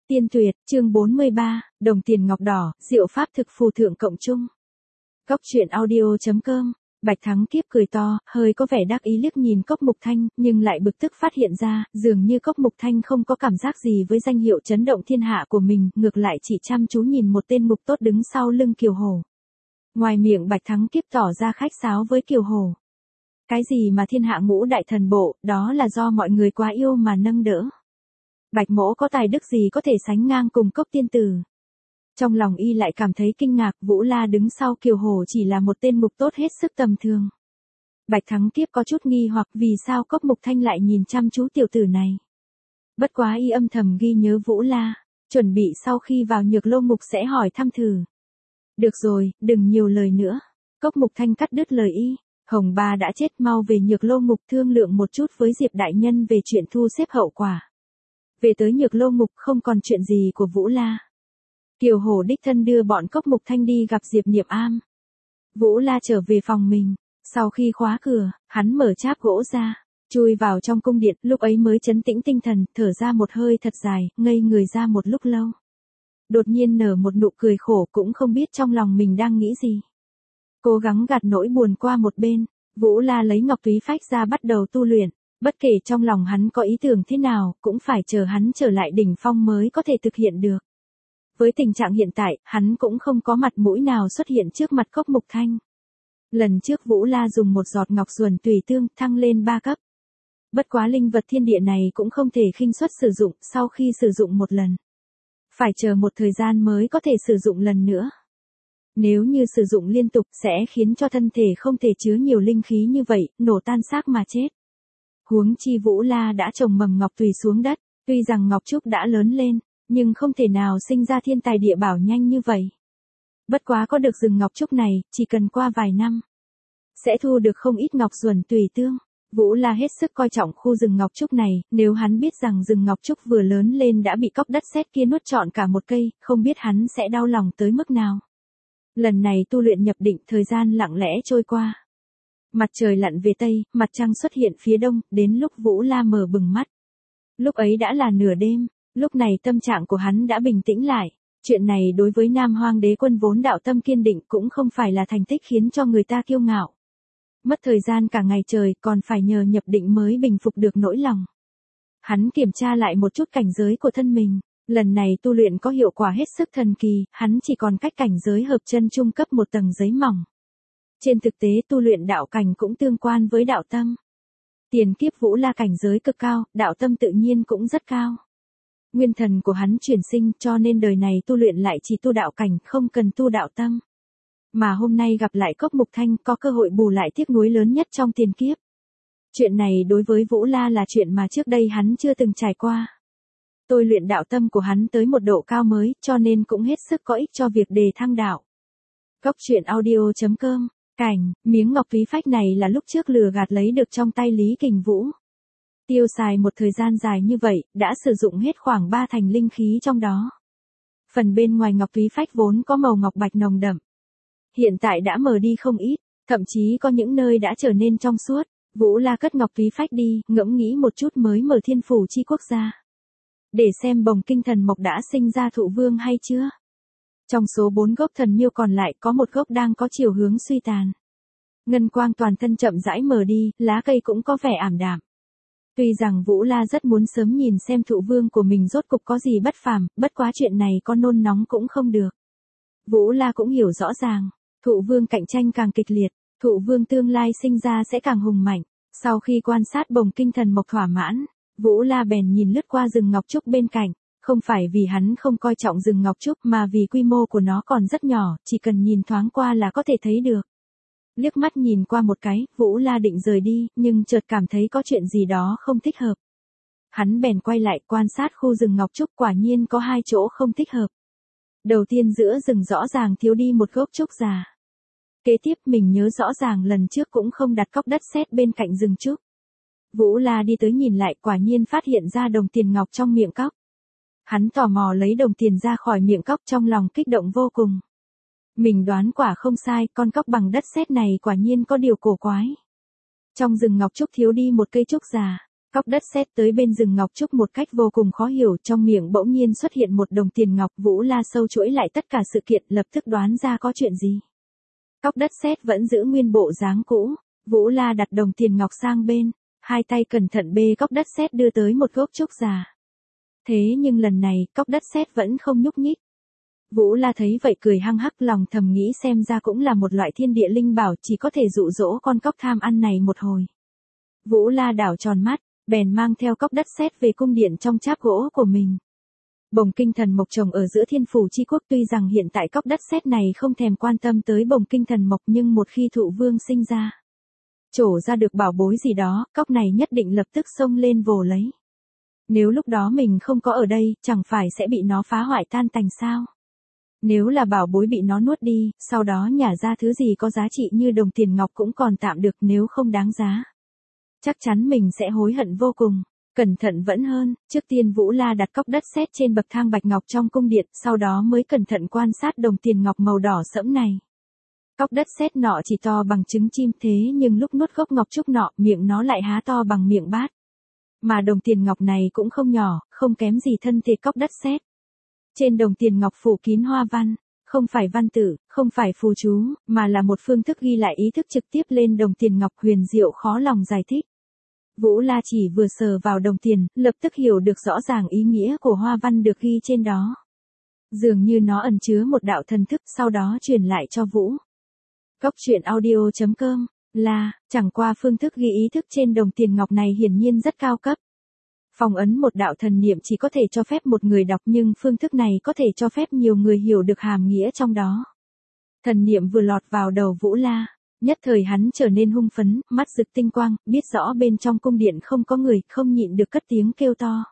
Tiên tuyệt, chương 43, đồng tiền ngọc đỏ, diệu pháp thực phù thượng cộng chung. Cốc truyện audio.com, Bạch Thắng Kiếp cười to, hơi có vẻ đắc ý liếc nhìn Cốc Mục Thanh, nhưng lại bực tức phát hiện ra, dường như Cốc Mục Thanh không có cảm giác gì với danh hiệu chấn động thiên hạ của mình, ngược lại chỉ chăm chú nhìn một tên mục tốt đứng sau lưng Kiều Hổ. Ngoài miệng Bạch Thắng Kiếp tỏ ra khách sáo với Kiều Hổ. Cái gì mà thiên hạ ngũ đại thần bộ, đó là do mọi người quá yêu mà nâng đỡ. Bạch mỗ có tài đức gì có thể sánh ngang cùng Cốc tiên tử. Trong lòng y lại cảm thấy kinh ngạc, Vũ La đứng sau Kiều Hổ chỉ là một tên mục tốt hết sức tầm thường. Bạch Thắng Kiếp có chút nghi hoặc vì sao Cốc Mục Thanh lại nhìn chăm chú tiểu tử này. Bất quá y âm thầm ghi nhớ Vũ La, chuẩn bị sau khi vào Nhược Lô Mục sẽ hỏi thăm thử. Được rồi, đừng nhiều lời nữa. Cốc Mục Thanh cắt đứt lời y. Hồng Ba đã chết, mau về Nhược Lô Mục thương lượng một chút với Diệp đại nhân về chuyện thu xếp hậu quả. Về tới Nhược Lô Mục không còn chuyện gì của Vũ La. Kiều Hổ đích thân đưa bọn Cốc Mục Thanh đi gặp Diệp Niệm Am. Vũ La trở về phòng mình, sau khi khóa cửa, hắn mở cháp gỗ ra, chui vào trong cung điện, lúc ấy mới trấn tĩnh tinh thần, thở ra một hơi thật dài, ngây người ra một lúc lâu. Đột nhiên nở một nụ cười khổ, cũng không biết trong lòng mình đang nghĩ gì. Cố gắng gạt nỗi buồn qua một bên, Vũ La lấy ngọc túy phách ra bắt đầu tu luyện. Bất kể trong lòng hắn có ý tưởng thế nào, cũng phải chờ hắn trở lại đỉnh phong mới có thể thực hiện được. Với tình trạng hiện tại, hắn cũng không có mặt mũi nào xuất hiện trước mặt Cốc Mục Thanh. Lần trước Vũ La dùng một giọt ngọc xuẩn tùy tương thăng lên 3 cấp. Bất quá linh vật thiên địa này cũng không thể khinh suất sử dụng sau khi sử dụng một lần. Phải chờ một thời gian mới có thể sử dụng lần nữa. Nếu như sử dụng liên tục sẽ khiến cho thân thể không thể chứa nhiều linh khí như vậy, nổ tan xác mà chết. Huống chi Vũ La đã trồng mầm ngọc tùy xuống đất, tuy rằng ngọc trúc đã lớn lên, nhưng không thể nào sinh ra thiên tài địa bảo nhanh như vậy. Bất quá có được rừng ngọc trúc này, chỉ cần qua vài năm, sẽ thu được không ít ngọc xuẩn tùy tương. Vũ La hết sức coi trọng khu rừng ngọc trúc này, nếu hắn biết rằng rừng ngọc trúc vừa lớn lên đã bị cóc đất sét kia nuốt trọn cả một cây, không biết hắn sẽ đau lòng tới mức nào. Lần này tu luyện nhập định, thời gian lặng lẽ trôi qua. Mặt trời lặn về tây, mặt trăng xuất hiện phía đông, đến lúc Vũ La mở bừng mắt. Lúc ấy đã là nửa đêm, lúc này tâm trạng của hắn đã bình tĩnh lại. Chuyện này đối với Nam Hoang Đế Quân vốn đạo tâm kiên định cũng không phải là thành tích khiến cho người ta kiêu ngạo. Mất thời gian cả ngày trời còn phải nhờ nhập định mới bình phục được nỗi lòng. Hắn kiểm tra lại một chút cảnh giới của thân mình. Lần này tu luyện có hiệu quả hết sức thần kỳ, hắn chỉ còn cách cảnh giới hợp chân trung cấp một tầng giấy mỏng. Trên thực tế tu luyện đạo cảnh cũng tương quan với đạo tâm. Tiền kiếp Vũ La cảnh giới cực cao, đạo tâm tự nhiên cũng rất cao. Nguyên thần của hắn chuyển sinh cho nên đời này tu luyện lại chỉ tu đạo cảnh, không cần tu đạo tâm. Mà hôm nay gặp lại Cốc Mục Thanh có cơ hội bù lại tiếc nuối lớn nhất trong tiền kiếp. Chuyện này đối với Vũ La là chuyện mà trước đây hắn chưa từng trải qua. Tôi luyện đạo tâm của hắn tới một độ cao mới, cho nên cũng hết sức có ích cho việc đề thăng đạo. Cốc truyện audio.com, cảnh, miếng ngọc túy phách này là lúc trước lừa gạt lấy được trong tay Lý Kình Vũ. Tiêu xài một thời gian dài như vậy, đã sử dụng hết khoảng 3 thành linh khí trong đó. Phần bên ngoài ngọc túy phách vốn có màu ngọc bạch nồng đậm. Hiện tại đã mờ đi không ít, thậm chí có những nơi đã trở nên trong suốt. Vũ La cất ngọc túy phách đi, ngẫm nghĩ một chút mới mở thiên phủ chi quốc ra. Để xem bồng kinh thần mộc đã sinh ra thụ vương hay chưa. Trong số 4 gốc thần miêu còn lại có một gốc đang có chiều hướng suy tàn. Ngân quang toàn thân chậm rãi mờ đi, lá cây cũng có vẻ ảm đạm. Tuy rằng Vũ La rất muốn sớm nhìn xem thụ vương của mình rốt cục có gì bất phàm, bất quá chuyện này có nôn nóng cũng không được. Vũ La cũng hiểu rõ ràng, thụ vương cạnh tranh càng kịch liệt, thụ vương tương lai sinh ra sẽ càng hùng mạnh. Sau khi quan sát bồng kinh thần mộc thỏa mãn, Vũ La bèn nhìn lướt qua rừng ngọc trúc bên cạnh, không phải vì hắn không coi trọng rừng ngọc trúc mà vì quy mô của nó còn rất nhỏ, chỉ cần nhìn thoáng qua là có thể thấy được. Liếc mắt nhìn qua một cái, Vũ La định rời đi, nhưng chợt cảm thấy có chuyện gì đó không thích hợp. Hắn bèn quay lại quan sát khu rừng ngọc trúc, quả nhiên có 2 chỗ không thích hợp. Đầu tiên giữa rừng rõ ràng thiếu đi một gốc trúc già. Kế tiếp mình nhớ rõ ràng lần trước cũng không đặt cóc đất sét bên cạnh rừng trúc. Vũ La đi tới nhìn lại, quả nhiên phát hiện ra đồng tiền ngọc trong miệng cóc. Hắn tò mò lấy đồng tiền ra khỏi miệng cóc, trong lòng kích động vô cùng. Mình đoán quả không sai, con cóc bằng đất sét này quả nhiên có điều cổ quái. Trong rừng ngọc trúc thiếu đi một cây trúc già. Cóc đất sét tới bên rừng ngọc trúc một cách vô cùng khó hiểu, trong miệng bỗng nhiên xuất hiện một đồng tiền ngọc. Vũ La sâu chuỗi lại tất cả sự kiện, lập tức đoán ra có chuyện gì. Cóc đất sét vẫn giữ nguyên bộ dáng cũ. Vũ La đặt đồng tiền ngọc sang bên, hai tay cẩn thận bê cóc đất sét đưa tới một gốc trúc già. Thế nhưng lần này, cóc đất sét vẫn không nhúc nhích. Vũ La thấy vậy cười hăng hắc, lòng thầm nghĩ xem ra cũng là một loại thiên địa linh bảo, chỉ có thể dụ dỗ con cóc tham ăn này một hồi. Vũ La đảo tròn mắt, bèn mang theo cóc đất sét về cung điện trong cháp gỗ của mình. Bồng Kinh Thần Mộc trồng ở giữa Thiên Phủ chi quốc, tuy rằng hiện tại cóc đất sét này không thèm quan tâm tới Bồng Kinh Thần Mộc, nhưng một khi Thụ Vương sinh ra, trổ ra được bảo bối gì đó, cóc này nhất định lập tức xông lên vồ lấy. Nếu lúc đó mình không có ở đây, chẳng phải sẽ bị nó phá hoại tan tành sao? Nếu là bảo bối bị nó nuốt đi, sau đó nhả ra thứ gì có giá trị như đồng tiền ngọc cũng còn tạm được, nếu không đáng giá, chắc chắn mình sẽ hối hận vô cùng. Cẩn thận vẫn hơn, trước tiên Vũ La đặt cóc đất sét trên bậc thang bạch ngọc trong cung điện, sau đó mới cẩn thận quan sát đồng tiền ngọc màu đỏ sẫm này. Cóc đất sét nọ chỉ to bằng trứng chim, thế nhưng lúc nuốt gốc ngọc trúc nọ, miệng nó lại há to bằng miệng bát. Mà đồng tiền ngọc này cũng không nhỏ, không kém gì thân thể cóc đất sét. Trên đồng tiền ngọc phủ kín hoa văn, không phải văn tự, không phải phù chú, mà là một phương thức ghi lại ý thức trực tiếp lên đồng tiền ngọc, huyền diệu khó lòng giải thích. Vũ La chỉ vừa sờ vào đồng tiền, lập tức hiểu được rõ ràng ý nghĩa của hoa văn được ghi trên đó. Dường như nó ẩn chứa một đạo thần thức, sau đó truyền lại cho Vũ. Cóc truyện audio.com là, chẳng qua phương thức ghi ý thức trên đồng tiền ngọc này hiển nhiên rất cao cấp. Phong ấn một đạo thần niệm chỉ có thể cho phép một người đọc, nhưng phương thức này có thể cho phép nhiều người hiểu được hàm nghĩa trong đó. Thần niệm vừa lọt vào đầu Vũ La, nhất thời hắn trở nên hung phấn, mắt rực tinh quang, biết rõ bên trong cung điện không có người, không nhịn được cất tiếng kêu to.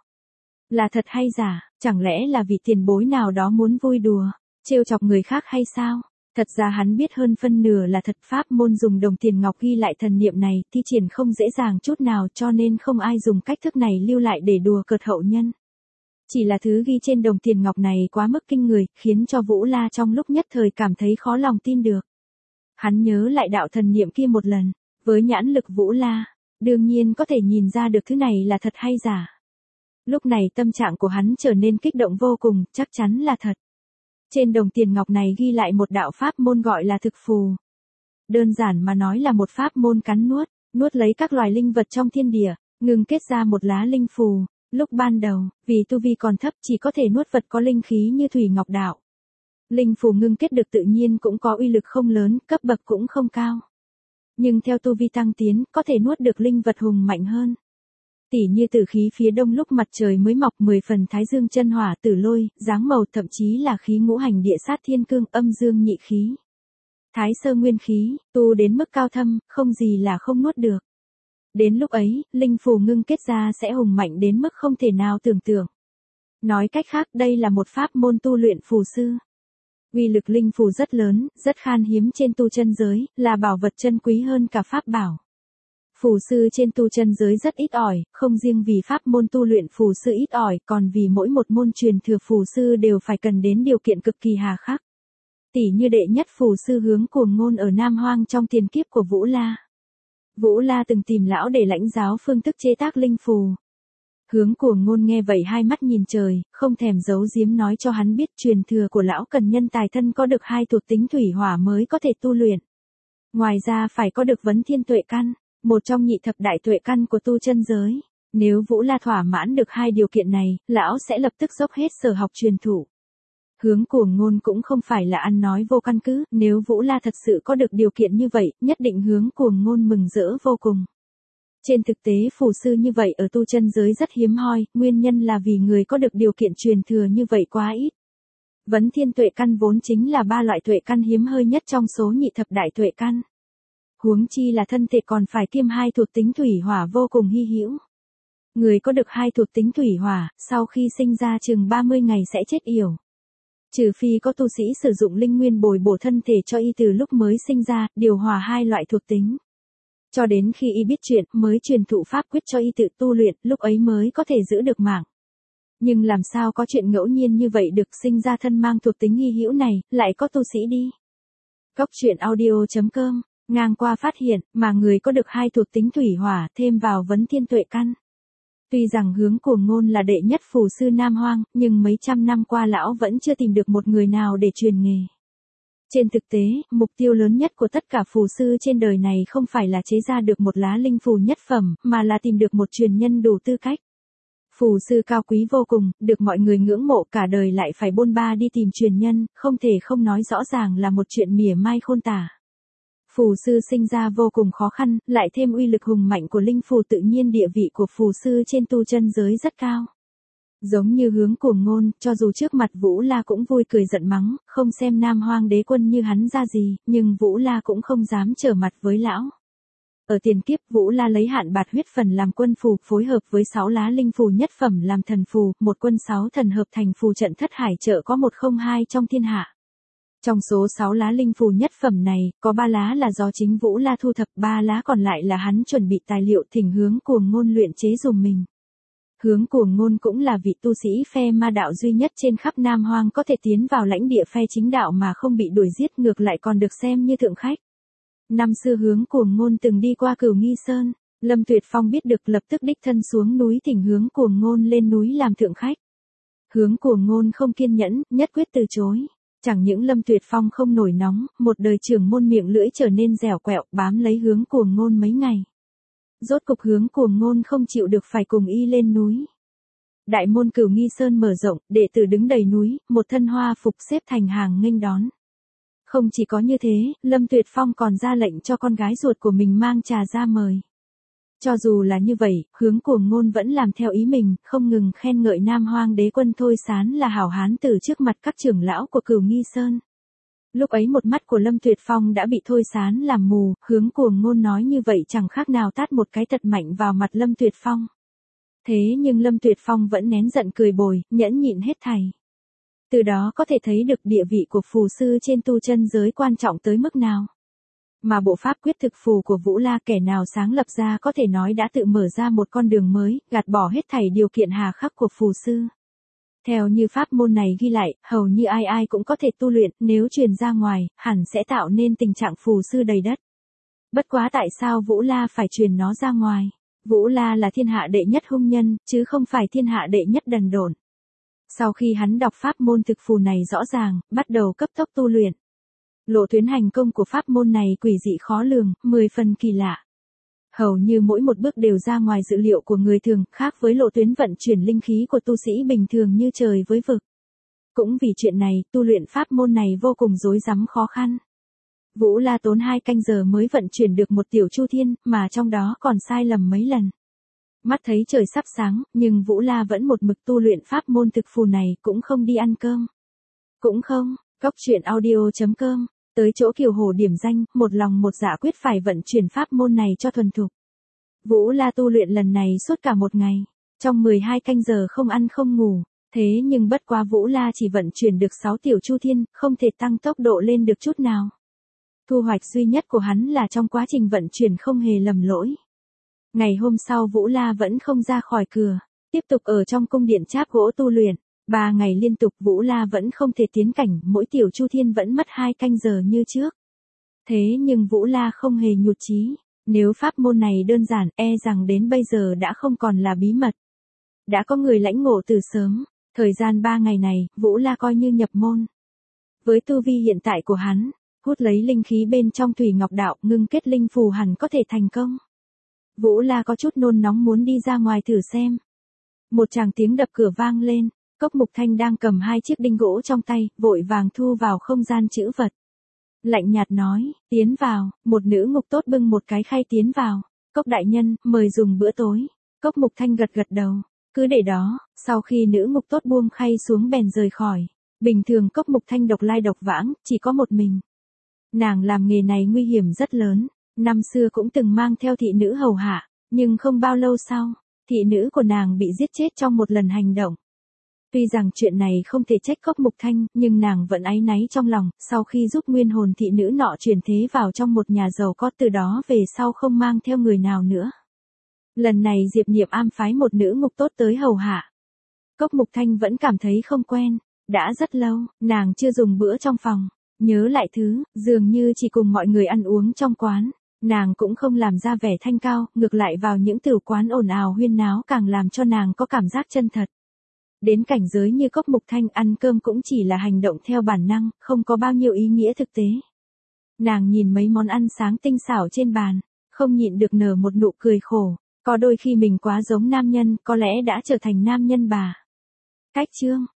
Là thật hay giả, chẳng lẽ là vị tiền bối nào đó muốn vui đùa, trêu chọc người khác hay sao? Thật ra hắn biết hơn phân nửa là thật, pháp môn dùng đồng tiền ngọc ghi lại thần niệm này, thi triển không dễ dàng chút nào, cho nên không ai dùng cách thức này lưu lại để đùa cợt hậu nhân. Chỉ là thứ ghi trên đồng tiền ngọc này quá mức kinh người, khiến cho Vũ La trong lúc nhất thời cảm thấy khó lòng tin được. Hắn nhớ lại đạo thần niệm kia một lần, với nhãn lực Vũ La, đương nhiên có thể nhìn ra được thứ này là thật hay giả. Lúc này tâm trạng của hắn trở nên kích động vô cùng, chắc chắn là thật. Trên đồng tiền ngọc này ghi lại một đạo pháp môn gọi là thực phù. Đơn giản mà nói là một pháp môn cắn nuốt lấy các loài linh vật trong thiên địa, ngừng kết ra một lá linh phù. Lúc ban đầu, vì tu vi còn thấp chỉ có thể nuốt vật có linh khí như thủy ngọc đạo. Linh phù ngưng kết được tự nhiên cũng có uy lực không lớn, cấp bậc cũng không cao. Nhưng theo tu vi tăng tiến, có thể nuốt được linh vật hùng mạnh hơn. Tỉ như tử khí phía đông lúc mặt trời mới mọc, 10 phần thái dương chân hỏa tử lôi, dáng màu, thậm chí là khí ngũ hành địa sát thiên cương, âm dương nhị khí. Thái sơ nguyên khí, tu đến mức cao thâm, không gì là không nuốt được. Đến lúc ấy, linh phù ngưng kết ra sẽ hùng mạnh đến mức không thể nào tưởng tượng. Nói cách khác, đây là một pháp môn tu luyện phù sư. Uy lực linh phù rất lớn, rất khan hiếm trên tu chân giới, là bảo vật chân quý hơn cả pháp bảo. Phù sư trên tu chân giới rất ít ỏi, không riêng vì pháp môn tu luyện phù sư ít ỏi, còn vì mỗi một môn truyền thừa phù sư đều phải cần đến điều kiện cực kỳ hà khắc. Tỉ như đệ nhất phù sư Hướng Cuồng Ngôn ở Nam Hoang trong tiền kiếp của Vũ La. Vũ La từng tìm lão để lãnh giáo phương thức chế tác linh phù. Hướng Cuồng Ngôn nghe vậy hai mắt nhìn trời, không thèm giấu giếm nói cho hắn biết truyền thừa của lão cần nhân tài thân có được 2 thuộc tính thủy hỏa mới có thể tu luyện. Ngoài ra phải có được vấn thiên tuệ căn, một trong nhị thập đại tuệ căn của tu chân giới. Nếu Vũ La thỏa mãn được 2 điều kiện này, lão sẽ lập tức dốc hết sở học truyền thụ. Hướng Cuồng Ngôn cũng không phải là ăn nói vô căn cứ, nếu Vũ La thật sự có được điều kiện như vậy, nhất định Hướng Cuồng Ngôn mừng rỡ vô cùng. Trên thực tế phù sư như vậy ở tu chân giới rất hiếm hoi, nguyên nhân là vì người có được điều kiện truyền thừa như vậy quá ít. Vấn thiên tuệ căn vốn chính là 3 loại tuệ căn hiếm hơi nhất trong số nhị thập đại tuệ căn. Huống chi là thân thể còn phải kiêm 2 thuộc tính thủy hỏa vô cùng hy hữu. Người có được 2 thuộc tính thủy hỏa, sau khi sinh ra chừng 30 ngày sẽ chết yểu. Trừ phi có tu sĩ sử dụng linh nguyên bồi bổ thân thể cho y từ lúc mới sinh ra, điều hòa 2 loại thuộc tính. Cho đến khi y biết chuyện, mới truyền thụ pháp quyết cho y tự tu luyện, lúc ấy mới có thể giữ được mạng. Nhưng làm sao có chuyện ngẫu nhiên như vậy được, sinh ra thân mang thuộc tính hy hữu này, lại có tu sĩ đi. Cóc truyện audio.com, ngang qua phát hiện, mà người có được 2 thuộc tính thủy hỏa, thêm vào vấn thiên tuệ căn. Tuy rằng Hướng Cuồng Ngôn là đệ nhất phù sư Nam Hoang, nhưng mấy trăm năm qua lão vẫn chưa tìm được một người nào để truyền nghề. Trên thực tế, mục tiêu lớn nhất của tất cả phù sư trên đời này không phải là chế ra được một lá linh phù nhất phẩm, mà là tìm được một truyền nhân đủ tư cách. Phù sư cao quý vô cùng, được mọi người ngưỡng mộ, cả đời lại phải bôn ba đi tìm truyền nhân, không thể không nói rõ ràng là một chuyện mỉa mai khôn tả. Phù sư sinh ra vô cùng khó khăn, lại thêm uy lực hùng mạnh của linh phù, tự nhiên địa vị của phù sư trên tu chân giới rất cao. Giống như Hướng Cuồng Ngôn, cho dù trước mặt Vũ La cũng vui cười giận mắng, không xem Nam Hoang đế quân như hắn ra gì, nhưng Vũ La cũng không dám trở mặt với lão. Ở tiền kiếp, Vũ La lấy Hạn Bạt huyết phần làm quân phù, phối hợp với 6 lá linh phù nhất phẩm làm thần phù, một quân 6 thần hợp thành phù trận Thất Hải Trợ có 102 trong thiên hạ. Trong số 6 lá linh phù nhất phẩm này, có 3 lá là do chính Vũ La thu thập, 3 lá còn lại là hắn chuẩn bị tài liệu thỉnh Hướng Cuồng Ngôn luyện chế dùm mình. Hướng Cuồng Ngôn cũng là vị tu sĩ phe ma đạo duy nhất trên khắp Nam Hoang có thể tiến vào lãnh địa phe chính đạo mà không bị đuổi giết, ngược lại còn được xem như thượng khách. Năm xưa Hướng Cuồng Ngôn từng đi qua Cửu Nghi Sơn, Lâm Tuyệt Phong biết được lập tức đích thân xuống núi thỉnh Hướng Cuồng Ngôn lên núi làm thượng khách. Hướng Cuồng Ngôn không kiên nhẫn, nhất quyết từ chối. Chẳng những Lâm Tuyệt Phong không nổi nóng, một đời trưởng môn miệng lưỡi trở nên dẻo quẹo, bám lấy Hướng Cuồng Ngôn mấy ngày. Rốt cục Hướng Cuồng Ngôn không chịu được phải cùng y lên núi. Đại môn Cửu Nghi Sơn mở rộng, đệ tử đứng đầy núi, một thân hoa phục xếp thành hàng nghênh đón. Không chỉ có như thế, Lâm Tuyệt Phong còn ra lệnh cho con gái ruột của mình mang trà ra mời. Cho dù là như vậy, Hướng Cuồng Ngôn vẫn làm theo ý mình, không ngừng khen ngợi Nam Hoang đế quân Thôi Sán là hảo hán từ trước mặt các trưởng lão của Cửu Nghi Sơn. Lúc ấy một mắt của Lâm Tuyệt Phong đã bị Thôi Sán làm mù, Hướng Cuồng Ngôn nói như vậy chẳng khác nào tát một cái thật mạnh vào mặt Lâm Tuyệt Phong. Thế nhưng Lâm Tuyệt Phong vẫn nén giận cười bồi, nhẫn nhịn hết thảy. Từ đó có thể thấy được địa vị của phù sư trên tu chân giới quan trọng tới mức nào. Mà bộ pháp quyết thực phù của Vũ La kẻ nào sáng lập ra có thể nói đã tự mở ra một con đường mới, gạt bỏ hết thảy điều kiện hà khắc của phù sư. Theo như pháp môn này ghi lại, hầu như ai ai cũng có thể tu luyện, nếu truyền ra ngoài, hẳn sẽ tạo nên tình trạng phù sư đầy đất. Bất quá tại sao Vũ La phải truyền nó ra ngoài? Vũ La là thiên hạ đệ nhất hung nhân, chứ không phải thiên hạ đệ nhất đần độn. Sau khi hắn đọc pháp môn thực phù này rõ ràng, bắt đầu cấp tốc tu luyện. Lộ tuyến hành công của pháp môn này quỷ dị khó lường, 10 phần kỳ lạ. Hầu như mỗi một bước đều ra ngoài dự liệu của người thường, khác với lộ tuyến vận chuyển linh khí của tu sĩ bình thường như trời với vực. Cũng vì chuyện này, tu luyện pháp môn này vô cùng rối rắm khó khăn. Vũ La tốn 2 canh giờ mới vận chuyển được một tiểu chu thiên, mà trong đó còn sai lầm mấy lần. Mắt thấy trời sắp sáng, nhưng Vũ La vẫn một mực tu luyện pháp môn thực phù này, cũng không đi ăn cơm. Cũng không, coctruyện.audio.com, tới chỗ Kiều Hồ điểm danh, một lòng một dạ quyết phải vận chuyển pháp môn này cho thuần thục. Vũ La tu luyện lần này suốt cả một ngày, trong 12 canh giờ không ăn không ngủ, thế nhưng bất quá Vũ La chỉ vận chuyển được 6 tiểu chu thiên, không thể tăng tốc độ lên được chút nào. Thu hoạch duy nhất của hắn là trong quá trình vận chuyển không hề lầm lỗi. Ngày hôm sau Vũ La vẫn không ra khỏi cửa, tiếp tục ở trong cung điện cháp gỗ tu luyện. 3 ngày liên tục Vũ La vẫn không thể tiến cảnh, mỗi tiểu chu thiên vẫn mất 2 canh giờ như trước. Thế nhưng Vũ La không hề nhụt chí, nếu pháp môn này đơn giản e rằng đến bây giờ đã không còn là bí mật. Đã có người lãnh ngộ từ sớm, thời gian 3 ngày này, Vũ La coi như nhập môn. Với tu vi hiện tại của hắn, hút lấy linh khí bên trong Thủy Ngọc Đạo, ngưng kết linh phù hẳn có thể thành công. Vũ La có chút nôn nóng muốn đi ra ngoài thử xem. Một tràng tiếng đập cửa vang lên, Cốc Mục Thanh đang cầm 2 chiếc đinh gỗ trong tay, vội vàng thu vào không gian trữ vật. Lạnh nhạt nói, tiến vào, một nữ ngục tốt bưng một cái khay tiến vào. Cốc đại nhân, mời dùng bữa tối. Cốc Mục Thanh gật gật đầu, cứ để đó, sau khi nữ ngục tốt buông khay xuống bèn rời khỏi. Bình thường Cốc Mục Thanh độc lai độc vãng, chỉ có một mình. Nàng làm nghề này nguy hiểm rất lớn, năm xưa cũng từng mang theo thị nữ hầu hạ, nhưng không bao lâu sau, thị nữ của nàng bị giết chết trong một lần hành động. Tuy rằng chuyện này không thể trách Cốc Mục Thanh, nhưng nàng vẫn áy náy trong lòng, sau khi giúp nguyên hồn thị nữ nọ chuyển thế vào trong một nhà giàu có, từ đó về sau không mang theo người nào nữa. Lần này Diệp Niệm Am phái một nữ ngục tốt tới hầu hạ. Cốc Mục Thanh vẫn cảm thấy không quen, đã rất lâu, nàng chưa dùng bữa trong phòng, nhớ lại thứ, dường như chỉ cùng mọi người ăn uống trong quán. Nàng cũng không làm ra vẻ thanh cao, ngược lại vào những tử quán ồn ào huyên náo càng làm cho nàng có cảm giác chân thật. Đến cảnh giới như Cốc Mục Thanh ăn cơm cũng chỉ là hành động theo bản năng, không có bao nhiêu ý nghĩa thực tế. Nàng nhìn mấy món ăn sáng tinh xảo trên bàn, không nhịn được nở một nụ cười khổ, có đôi khi mình quá giống nam nhân, có lẽ đã trở thành nam nhân bà. Cách chương